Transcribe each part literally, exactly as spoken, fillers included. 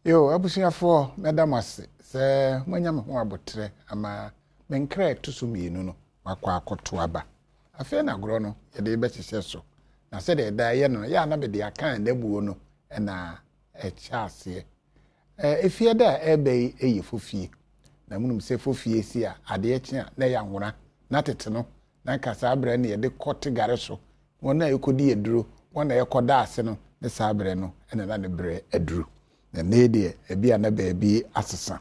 Yo, abusuafo madam ase se mwanya me ho abotre ama menkra to so mienu no makwa akoto aba afi na gro no ye de be hyehyɛ so na se de da ye no ya na be de akan na buo no na e chaase eh efie da ebe eyi fofie na munum se fofie si a ade echi a na ya nwora na tete no na kasa abre na ye de kote gare so wona ekodi eduro wona yekoda ase no ne sabre no ena na ne bre eduru na nede ebia na baabi asesa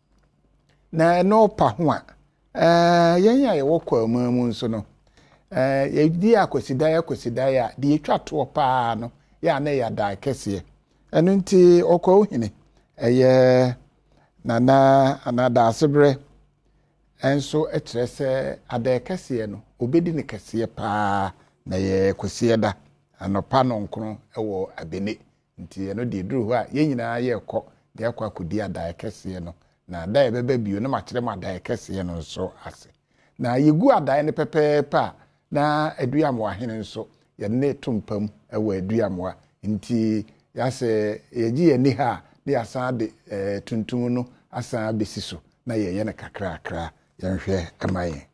na no pa ho a eh yenya ye wokọ amamu nso no eh ye di akwasida ya akwasida ya di etwa to pa no ya na ya da kese enu nti okọ ohine eye na na anada asebre enso etrese ada kese no obedi ne kese pa na ye kwase da anopa no nkro ewo abene nti eno de duru ho a ye nyina ye kọ de akwa kodi ada kese no na da ebebe bio no makire ma ada kese no nso ase na yegu ada ne pepepa na aduam wa hene nso ye ne tumpam ewo aduam wa nti ya se yeji ani ha de asan de eh, tuntum no asan besi so na ye ye ne kakra akra ye nhwe amaye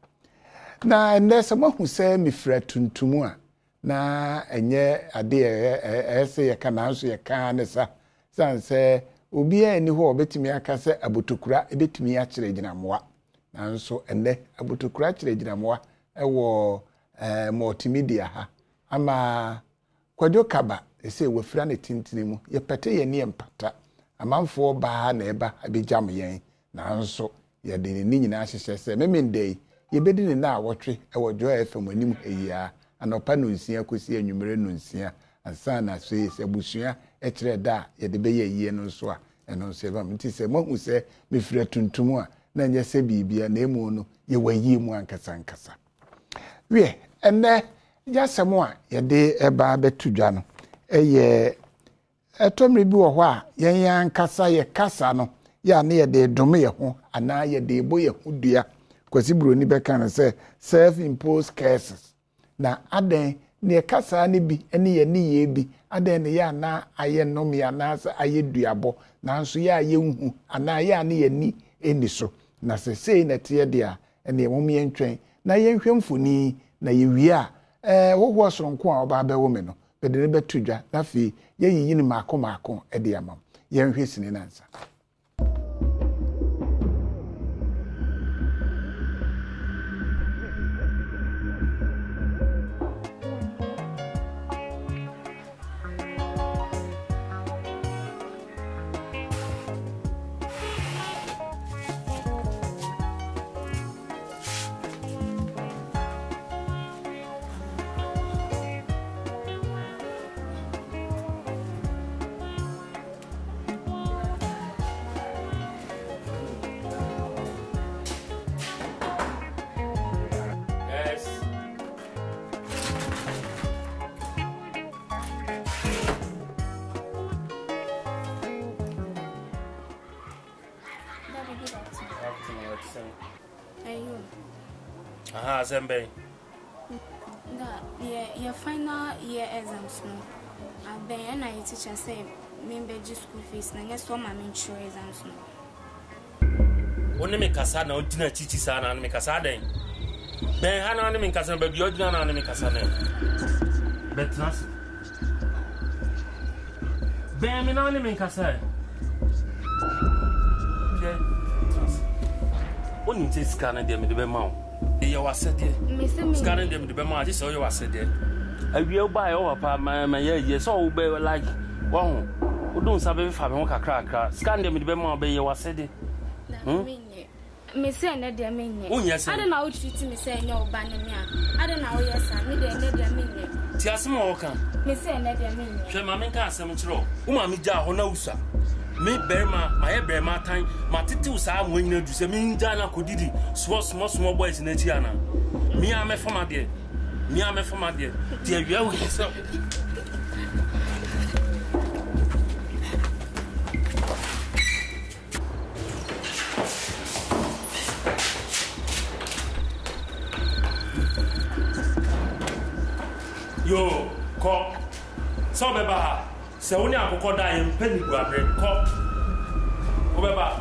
na ndese mahu se mifra tuntum a na enye ade ese ye kana nso ye kan ne sa sanse obi ani ho obetimi aka se abotokura ebetimi a kire ginamoa na nso enne abotokura kire ginamoa ewo eh multimedia ha ama kwadwo kaba ese wafira ne tintini mu ye pete ye ne empata amanfo ba na eba abejam yen na nso ye de ni nyina hyehye se memendei ye bedi ne na awotwe ewo jo F M anim eyia anopa no nsia kosi anwumere no nsia ansa na so yese busua e kire da ye de beye yie no so a eno nso eba mti se mahu se mefira tuntum a na nya se bibia na emu no ye wayi mu ankasa ankasa wie enne yasemo a ye de eba betudwa no eye etomre bi wo ho a yen yan kasa ye kasa no ya na ye de dome ye ho ana ye de bo ye ho dua kwasi broni be kan se self imposed curses na aden ne kasa ne bi ene ye ne ye bi aden ne ya na aye nom ya na asa aye duabo na nso ya aye hu ana ya ne ye ni eni so na se sei na tie dia ene mom ye ntwen na ye nhwe mfoni na ye wi a eh wo ho soronko a oba be wo me no be de be tudwa na fi ye yiyi ni mako mako e de amam ye nhwe sini nansa Aha, Zembe. The your final year exams no. I ben I teacher say member school fees na guess what my main show exams no. Woni me kasa na odina chichi sana na me kasa den. Ben ha na me kasa ba bi odina na me kasa na. Betras. Ben me na me kasa. Je. Oni te scan de me de be ma. Ye wasede. Me se me. Scan dem de be ma, je so ye wasede. Awie ba ye o pa ma ma ye ye so wo be like wo ho. Wo don sabe fa me ho kakra kakra. Scan dem de be ma be ye wasede. Hmm? Me se na de me nye. Ade na wo treat me se nya oba ne me a. Ade na wo yesa me de na de me nye. Ti asem wo kan. Me se na de me nye. Hwe ma me kan asem kiro. Wo ma me ja ho na usa. Me berma my berma time ma titi usa mo nyina du se me nja na kodidi small small small boys na chi ana me a me fama de me a me fama de de awia wo so yo ko so be ba se woni akoko da ye mpani guabre ko Ubeba.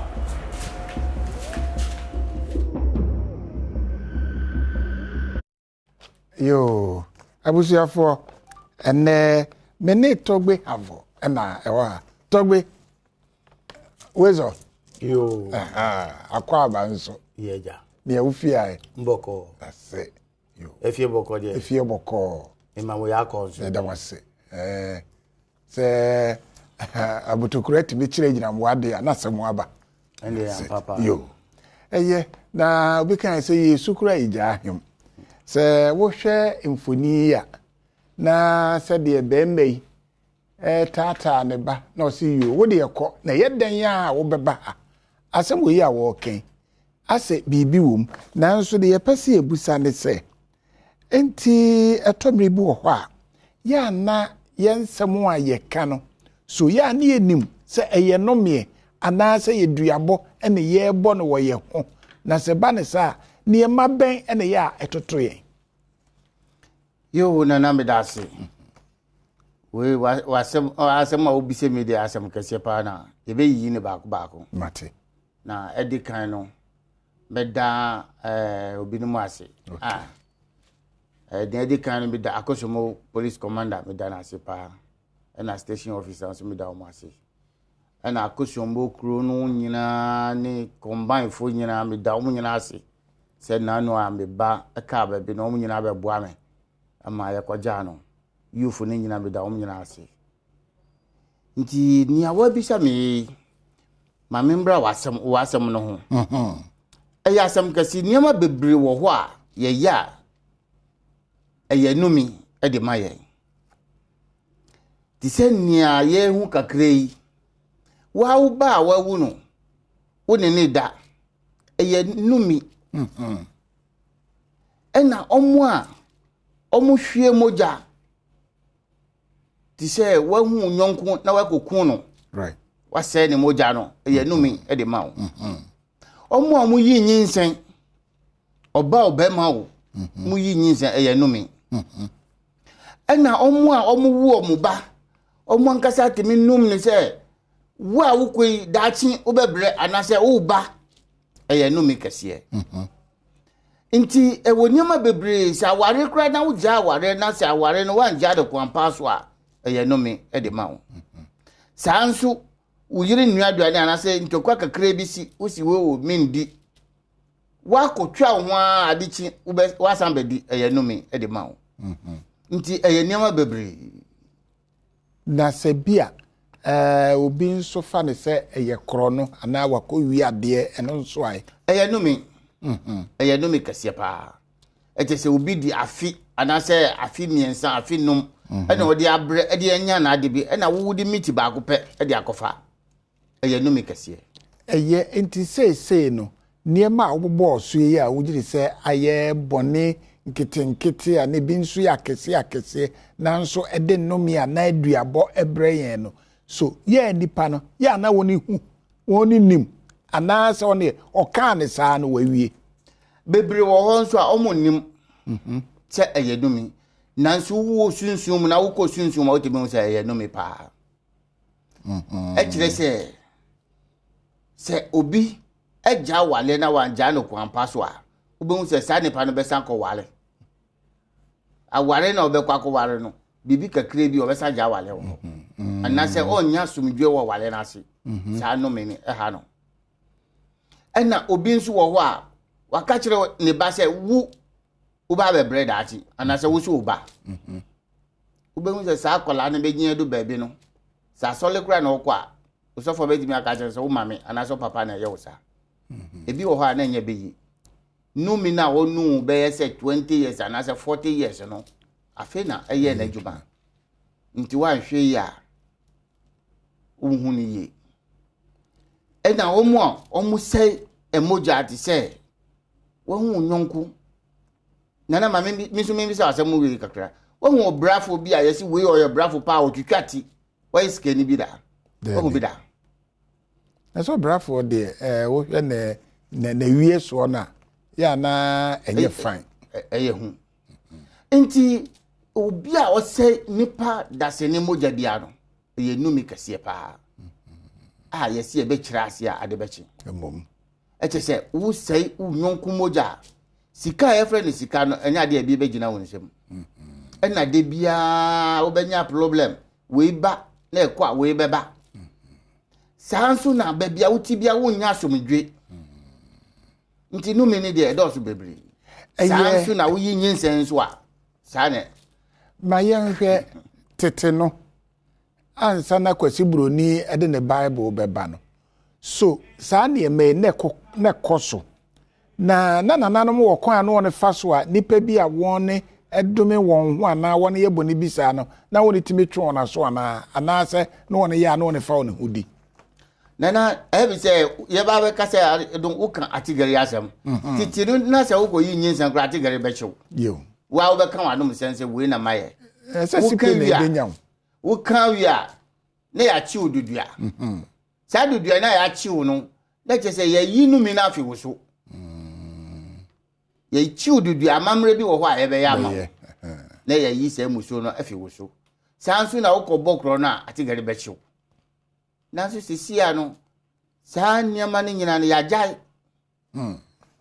Yo, abusuafo ene me ne togbe avo na ewa togbe wezo yo ah akwa abanso yeja ne awufi ai mboko ase yo efie boko de efie boko ema wo yakọ da wase eh se abutokurati bi kire gina mwade anasemu aba ende ya papa yo eye na obi kan se yesu kura ija ahim se wo hwe mfoni ya na se de bembe yi eh tata ne ba na o si yo wo de ekọ na yedan ya wo beba asem wo yi a wo ken ase bibi wom na nso de yepese ebusa ne se enti etomre bi wo hɔ a ya na yensem a yeka no so ya na enim se eye nomie ana se yeduabo ene ye bɔ no wo ye ho na se ba ne sa ne ma ben ene ya etoto ye yo na na me dase we wasem asem a obise me de asem kese pa na ye be yi ne baako baako mate na edi kan no beda eh obinum ase ah eh de edi kan be da akosomo police commander me da na ase pa na station officer so me da o ase na akosomo kro no nyina ne combine fo nyina me da o nyina ase se na no a me ba ka ba bi no o nyina be boa me ama ya kwaja no yufu ne nyina me da o nyina ase nti ni awa bi sa me ma membra wasem wasem no ho mhm eya asem kasi niam bebre wo ho a ye ya eye numi e de maye ti se nia ye hu kakrei wa u ba wa wu no wo ne ne da eye numi mhm ena omo a omo hwie moja ti se wa hu nyonko na wa kokun no right wa se ne moja no eye numi e de ma wo mhm omo a mu yi nyinsen oba obema wo mu yi nyinsen eye numi mhm ena omo a omo wu omo ba omo ankasa temi num ne se wo a wo koi dachi obebre anase wo ba eye numi kese mhm nti ewo nyama bebre se aware kra na wo ja aware na se aware no wan ja de kwampa so a eye numi e de ma wo sa nso uyiri nuaduane anase ntokwa kakra bi si usi wo mindi wa kotwa ho adichi wa sambedi eye numi e de ma wo mhm nti eye nyama bebre na se bia eh obi nso fa ne se eye kro no ana wakowi ade eno nso ai eye numi mhm eye numi kase pa ete se obi di afi anase afi miensa afi num ena odi abre edi anya na ade bi ena wo di miti ba akopɛ edi akofa eye numi kase eye enti sei sei no niema obobo oso yi a wugiri se aye bone nkete nkete a ne bi nso ya kese akese na nso ede nomi a na aduabo ebre yen no so ye nipa no ya na woni hu woni nim ana se woni oka ne saa no wawie bebre wo ho nso a omo nim mhm che eye numi nanso wo sunsun na wo ko sunsun ma wo tebe se eye numi pa mhm e kire se se obi eja wale na wanja no kwampa so a obehu se sa nipa no besan ko wale aware na obekwa ko wale no bibi kakre bi obesa ja wale wo ana se onya sumdwe wo wale na ase sa no me ni e ha no ena obi nso wo ho a waka kire ne ba se wu uba be bread ati ana se wo so uba mhm obehu se sa akola na begin do baabi no sa sole kura na okwa osofo be dimi aka kire se wo mame ana so papa na ye wo sa ebi wo ha na nya beyi numi na onu be ye se twenty years and say forty years no afi na eye na djuma nti wa hwe ya uhun ye e na omu a omu se emoja ati se wo hu nyonku na na ma mi so mi se asem wi kakra wo hu brafo bi a yesi we oyo brafo pa otwatwati wa iske ni bi da wo hu bi da na so brafo de eh wo hwe ne na wie so na ya na enye fine eye hu nti obi a o se nipa dase ne moja bia no ye numi kase pa a yesi e be kira ase a ade be chi emom e che se wo sei wo nyonku moja sika e friend sika no enya de bi be gina won sem e na de bia wo benya problem we ba na e kwa we be ba sansu na ba bia wo ti bia wo nya asomdwe nti no me ne de e do so bebre sansu na wo yi nyinsen so a sane ma yenhwe tete no ansa na kwasi broni ede ne bible beba no so saa ne me ne ko ne koso na na nananom wo kwan no ne faso a nipa bi a won edome won ho ana won ye boni bisa no na won timi twe na so ana ana se no won ye ana won fa won hudi nana ebi se ye ba be ka se don ukan atigari asem titiru na se wo ko yi nyinsan kra atigari be chew yo wa wo be kan wa no sense we na maye se sipe na ebenyaw wo kan wi a na ya chi odudua mhm sa dudua na ya chi wo no na che se ye yi nu mi na afi wo so mhm ye chi odudua amamre bi wo ho a ye be ya ma na ye yi se muso no afi wo so sansu na wo ko bokro na atigari be chew na so sisia no sa nyama ni nyina na ya jai mhm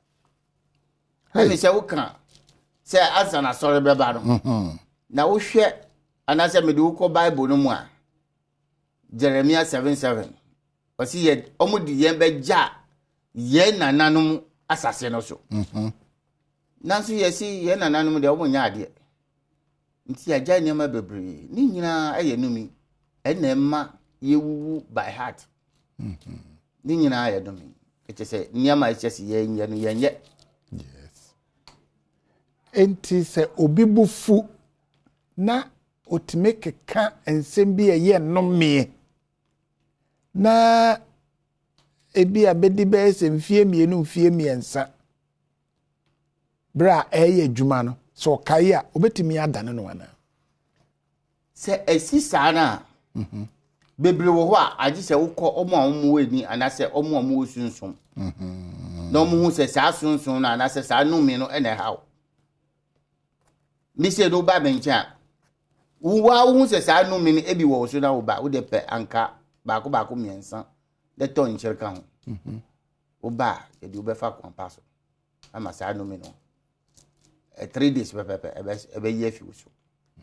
he se wo kan se asa na sori be ba no mhm na wo hwe anase me de wo ko bible no mu a Jeremiah seven seven osi ye omudi ye be ja ye nananum asase no so mhm nanso ye si ye nananum de omunya ade nti aja nyama bebre ni nyina aye numi ena ma ye wuwu by heart mhm ni nyina aye numi ete se nyama e chesi ye nye no ye nye yes enti se obibufu na otimeke ka ensem bi ye nnome na ebi abedi be se mfie mienu mfie miensa bra eye adwuma no so kai a obetimi adane no ana se esisa na mhm bebre wo ho a agi se wokọ omo omo weni anase omo omo sunsun mhm na omo hu se sa sunsun na anase sa numi no ene hawo mi se do ba bencha uwa hu se sa numi ni ebi wo so na wo ba wo de pe anka ba ko ba ko miensa de ton chirka ho mhm wo ba e di wo be fa kwa paso ama sa numi no e three days pe pe pe e be e be ye fi wo so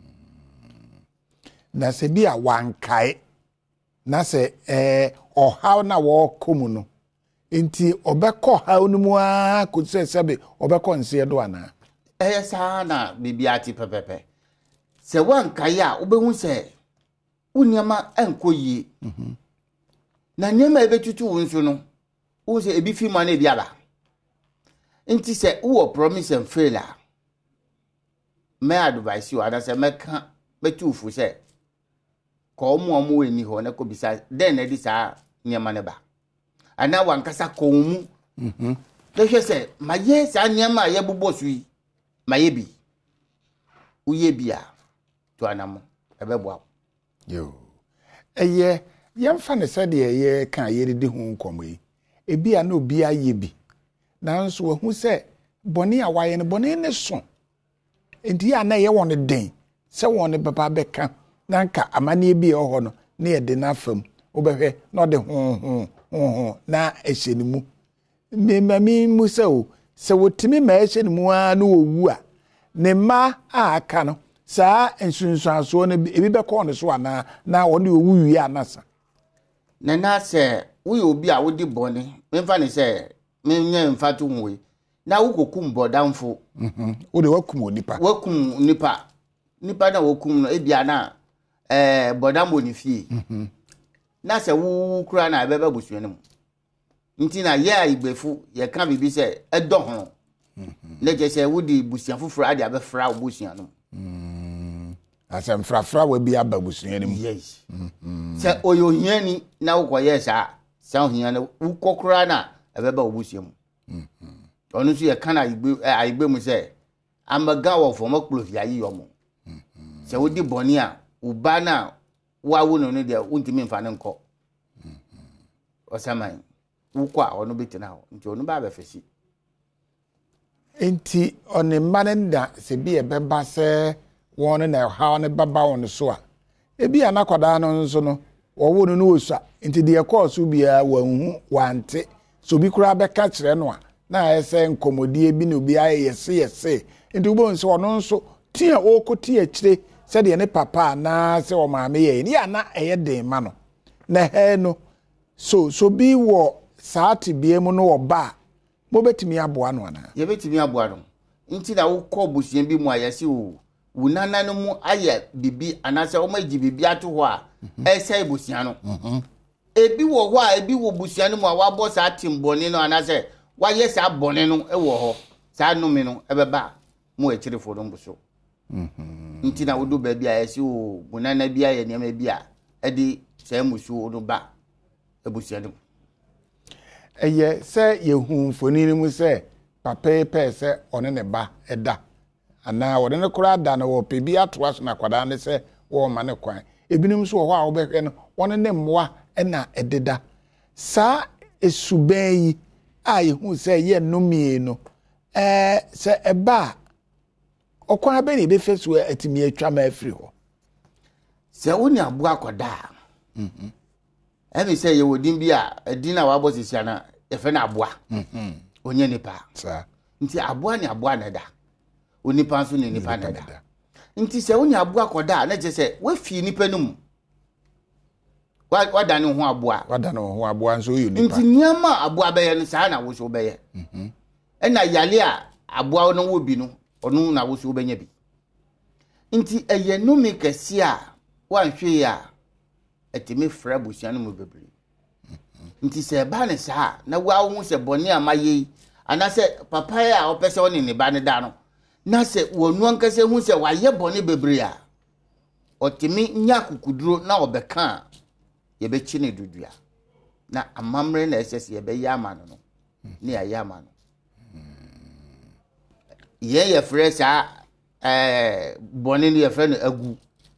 na se bi a wankae na se eh ohaw na wo komu no enti obekọ haw no mu a ko se sebe obekọ nse do ana eh sa na bibiati pepepe se wankae a obehu se unyama enkoyi mhm na nyama ebetutu wonso no wo se ebi fi ma na ebi aba enti se wo promise and fail a me advice you ada se meka betufu se ko omo omo eni ho na ko bisa den na di sa nyama ne ba ana wankasa ko mu mhm de hwe se maye sa nyama ye bobosu yi maye bi uye bia to anamo ebebo yo eye yemfa ne se de ye kan ye di hu nkomo yi ebi a na obi aye bi nanso wo hu se boni a waye ne boni ne so enti ya na ye won den se won ne baba beka nanka amane bi ho no na ye de na fam obehwe na de ho ho ho na ehyenimu me mami musa o se wotimi ma ehyenimu a na owu a ne ma a aka no saa ensunsuaso no ebi be ko ne so ana na woni owu wi anasa na na se wo obi a wodi boni memfa ne se menye mfatu nwe na wo kokum bodamfo mhm wo de wakum onipa wakum nipa nipa na wakum no ebia na eh bodambo ni fie mhm na se wo kura na beba busuane mu nti na ye igbefu ye kan bibi se edo ho mhm le je se wo di busuan fufura ade abefra busuan no mhm asem frafra we bi aba busuane mu yes mhm se oyo hiani na wo koye sa sa hiani wo kokura na ebeba obusuan mu mhm onu su ye kan igbe igbe mu se amaga wo fo makplo fi ayi yo mu mhm se wo di boni a uba na wa wo no no de untimi mfa ne nko mhm osaman ukwa ono betina ho nti ono ba ba fesi enti one manenda se bi e beba se won na ha ne baba won so a ebi anakwada no nso no owo no no osa nti de course bia wanhu wante so bi kura be ka kire no a na ese nkomodie bi no bi ayese yese nti ubo nso ono nso tie okotie akire se de ne papa na se o maame ye ni ana eye den ma no na he no so so bi wo saati bie mu no oba mo betimi aboa no ana ye betimi aboa no nti na wo kọ busien bi mu ayese o wunana no mu aye bibi anase o ma gi bibi ato ho a ese busian no mhm ebi wo ho a ebi wo busian no mu a wa bo sa timboni no anase wa ye sa boni no e wo ho sa numi no e beba mu akire fo no mbuso mhm nti na wo do ba bi ayese o wunana bi aye ne ma bi a e di sa musu no ba e busian no eye se yehu mfoni ni mu se papa pe se one ne ba eda ana wode ne kura da na wo pe bi atoa so na kwada ne se wo ma ne kwan ebinim so wo a wo behwe no won ne mmoa na ededa sa esuban yi a yehu se ye nomie no eh se eba okwan be ne be fesu atimi atwa ma afiri ho se woni aboa kwada mhm emi se ye wodin bi a edin na wabo sisia na efe na aboa mhm onye nipa sa nti aboa ni aboa na da onipa nso ni nipa na da nti se woni aboa koda na je se we fi nipa num wa wada ne ho aboa wada ne ho aboa nso yo nipa nti niama aboa be ye no sa na wo so be ye mhm ena yale a aboa no wo bi no onu na wo so be nya bi nti eye numi kese a wanhwe ya etimi fra busia no mu bebre nti se ba ne sa na wa wo se boni amaye anase papa ya opese woni ne ba ne da no na se wonu ankase hu se wa ye boni bebre a otimi nya kukuduro na obeka ye be chi ne dudua na amamre na ss ye be ya ma no ne ya ya ma no ye ye frɛ sa eh boni ne ye frɛ no agu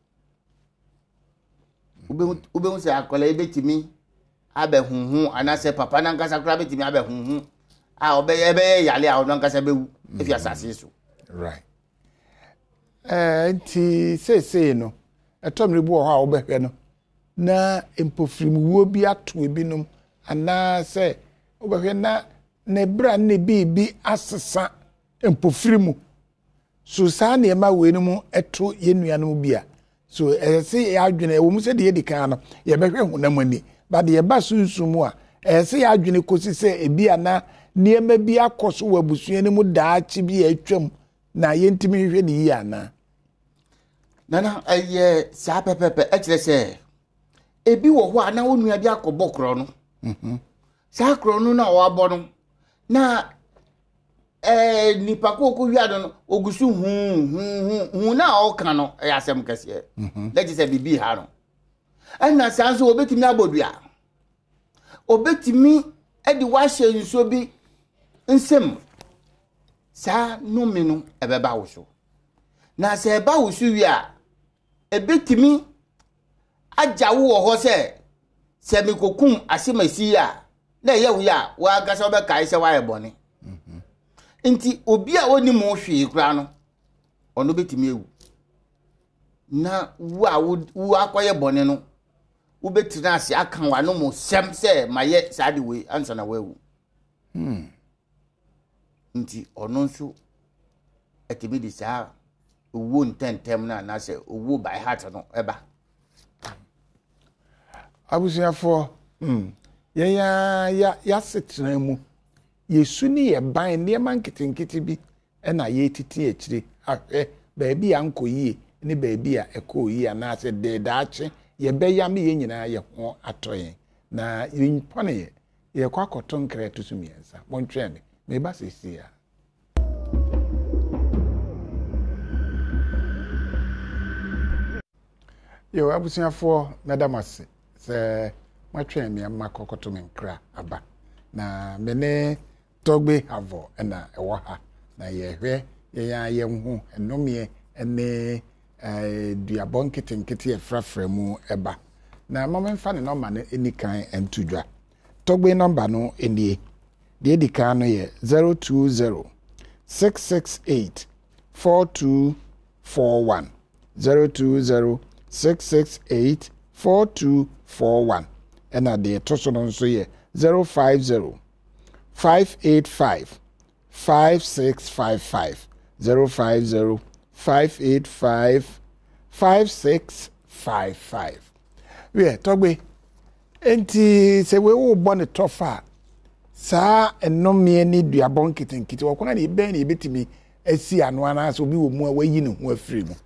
ube ube se akola e betimi abe hunhun anase papa na nkasa kura betimi abe hunhun a obe ebe yale a ono nkasa bewu efi asase so right eh nti sese no etomre bu ho a obehwe no na empofirimuwo bi ato ebinum ana se obehwe na ne bra ne bibi asesa empofirimu so sa ne ma we no mu eto yenuanom bia so ese ya adwene wo mu se de yedika no ye behwe hunamani ba de ye ba sunsumu a ese ya adwene kosi se ebi ana niema bi akoso wabusua ne mu daachi bi atwam na yentimi hwe ne yi ana nana eye sa pepepe e kire se ebi wo ho ana onua bi akobọ kro no mhm sa kro no na o abo no na eh nipa ko ko wiado no ogusu hu hu hu na o kan no e asem kase mhm let say bibi ha no ana sanso obetimi abodua obetimi e di wa hye nso bi nsem sa no me no ebeba wo so na se eba wo so wi a ebetimi agya wo ho se se me kokum asemasi a na ye wo ya wa gasa obe kai se wa ebone mhm nti obi a woni mo hwe kura no ono betimi ewu na wo a wo akoye bone no wo betina ase akan wa no mo sem se maye sade we ansa na wawu hmm nti ono nso etimi di sa owo ntentem na na se owo by heart no eba abusiafo hmm ye ya ya ya setena mu yesu ni ye ban ne man nkitinkiti bi na ye titi akire ahwe baabi ankoyie ne baabi a ekoyie na se de daache ye beyam ye nyina ye ho atoyen na yinpone ye ye kwakoto nkre tusumiensa montwe me me ba sesi ya yo abusiafo medamase se matwe me makokoto me nkra aba na mene togbe avo na ewo ha na ye hwe ye ya ye hu enomie ene eh duabon kitenkete e frafra mu eba na mama mfa ne number ne enikan entudwa togbe number no enie de edikan no ye zero two zero six six eight four two four one zero two zero six six eight four two four one. And at the Toson on so ye zero five zero five eight five five six five five zero five zero five eight five five six five five. We Togbe enti se we wo bɔ ne tɔfa saa ennomie ni duabɔ nkitenkite wɔkona ne bɛn ne betimi asi ano ana so bi wo mu a wayi ne ho afiri mu.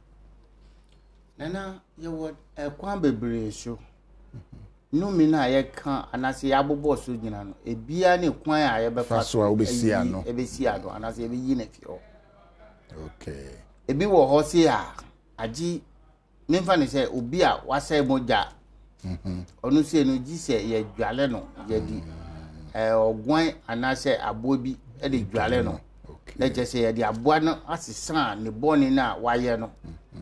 Nana ye wo ekwan bebre so no mi na ye kan anase ya bobɔ so gyina no ebia ne kwan a ye bɛfa so a obesi ano ebesi ano anase ye beyi na fi ho. Okay. Ebi wo ho se a agi memfa ne sɛ obi a wasai moja mhm onu se no gi se ye dwale no ye di eh ogwan anase abo bi e de dwale no na je se ye di aboa no asesa ne boni na waye no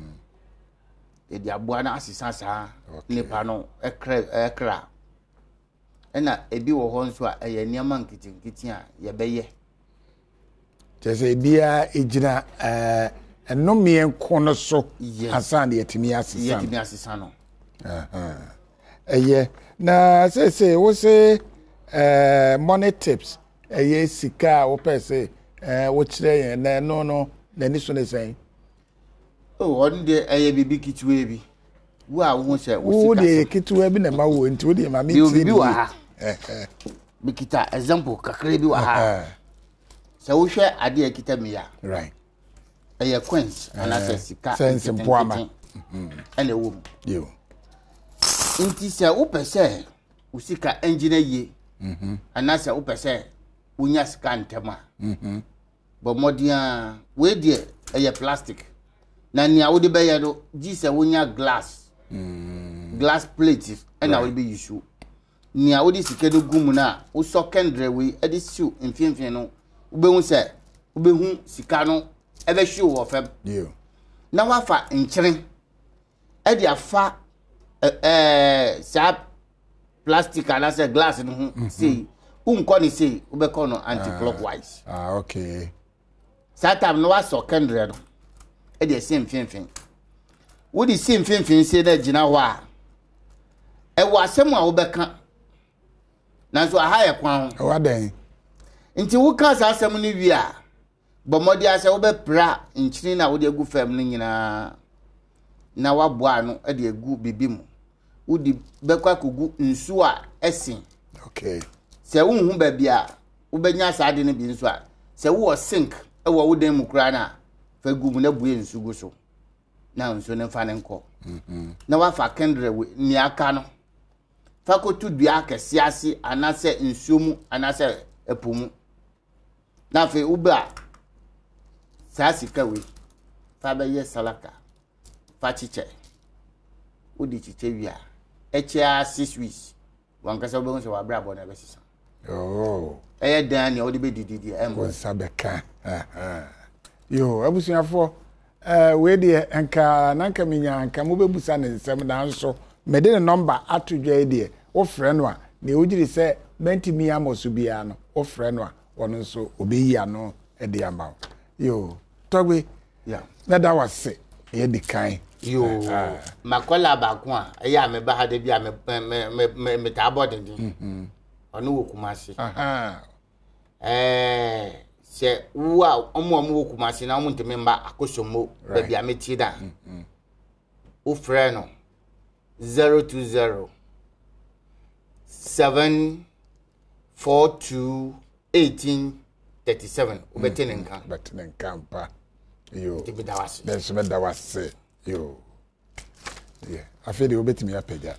e di aboa na asesa sa nipa no ekra ekra ena ebi wo ho nso a ye niam nkitinkiti a ye beye je se bia ejina eh ennomie nkono so asan de yetimi asesa yetimi asesa no aha eye na say say wo say eh money tips eye sika wo pese eh wo kire yen na no no na ni so ne say oh on de eye bibi kitwe bi wo a wo se wo sika wo de kitwe bi na ma wo nti wo de ma mi ti bi wa ha eh eh bi kita example kakre bi wa ha se wo hwe ade akita mi ya right eye coins ana sika sense mpoama mhm ene wo yo inti se wo pese usika engine ye mhm ana se wo pese unya sika ntema mhm bo modia we de eye plastic na nia wo de be ye do gi se unya glass mhm glass plate ena wo be yisu nia wo de sika do gumu na wo so kendre we e de siu mfimfin no wo be hu se wo be hu sika no e be hwe wo fam yo na wa fa nkyere e de afa eh sa plastic and as a glass no see unko ni see ubeko no anti clockwise ah okay satam no was secondary no e dey same finfin wo di same finfin say da gina ho a e wo asem a ubeka na so aha ye kwan ho wa den nti wo ka sa asem ni wi a bomodi ase wo be pra nchiri na wo de gu fam ni nyina na waboa no e de gu bibi mu udi bekwa kugu nsu a esin okay se unhu ba bia ubenya saade ne bi nsu a se wo sink e wo wo dan mu kura na fa gu mu na bue nsu gu so na nsu ne fa ne nko mhm na wa fa kendre we ni aka no fa ko tu dua akese ase anase nsu mu anase epomu na fe uba sa sika we fa ba ye salaka fa chiche udi chiche wia echa six weeks wankasa obo nso wa bra bo na be sisa oh eye dan ne odi be dididi e mo sabeka aha yo abusuafo eh we de enka nanka minya anka mo bebusa ne nsem na nso me de number atodwa de wo frɛ no a ne ogiri sɛ mentimi amoso bia no wo frɛ no a wono nso obeyi ano e de ama yo Togbe yeah na da wase e de kan yo makola ba ko a eya me ba ha de bia me me me me ta bodin mhm onu wo kumasi aha eh se wa omo omo wo kumasi na omo ntime mba akosomo ba bia me ti da mhm o frɛ no zero two zero seven four two eighteen thirty-seven ubetene nka betene nka mpa yo tibidawase den so bedawase yo yeah afede obetimi apega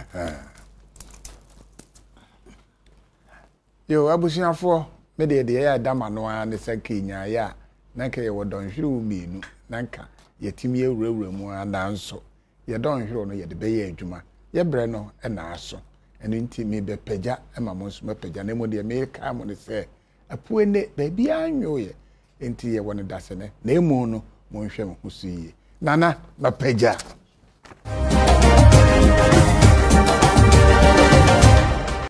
yo abusuafo me de de ya dama no a ne sakinya ya nanka ye wodonhwere mienu nanka yetimi ewurawura mu adanso ye donhwere no ye de be ye adwuma ye bre no e na aso eno nti me be pega e ma mo nso me pega na mo de me ka mo ne se apuene ba bia anwo ye enti ye woni dasene na emu no mo nhwe mo husu yi nana na pega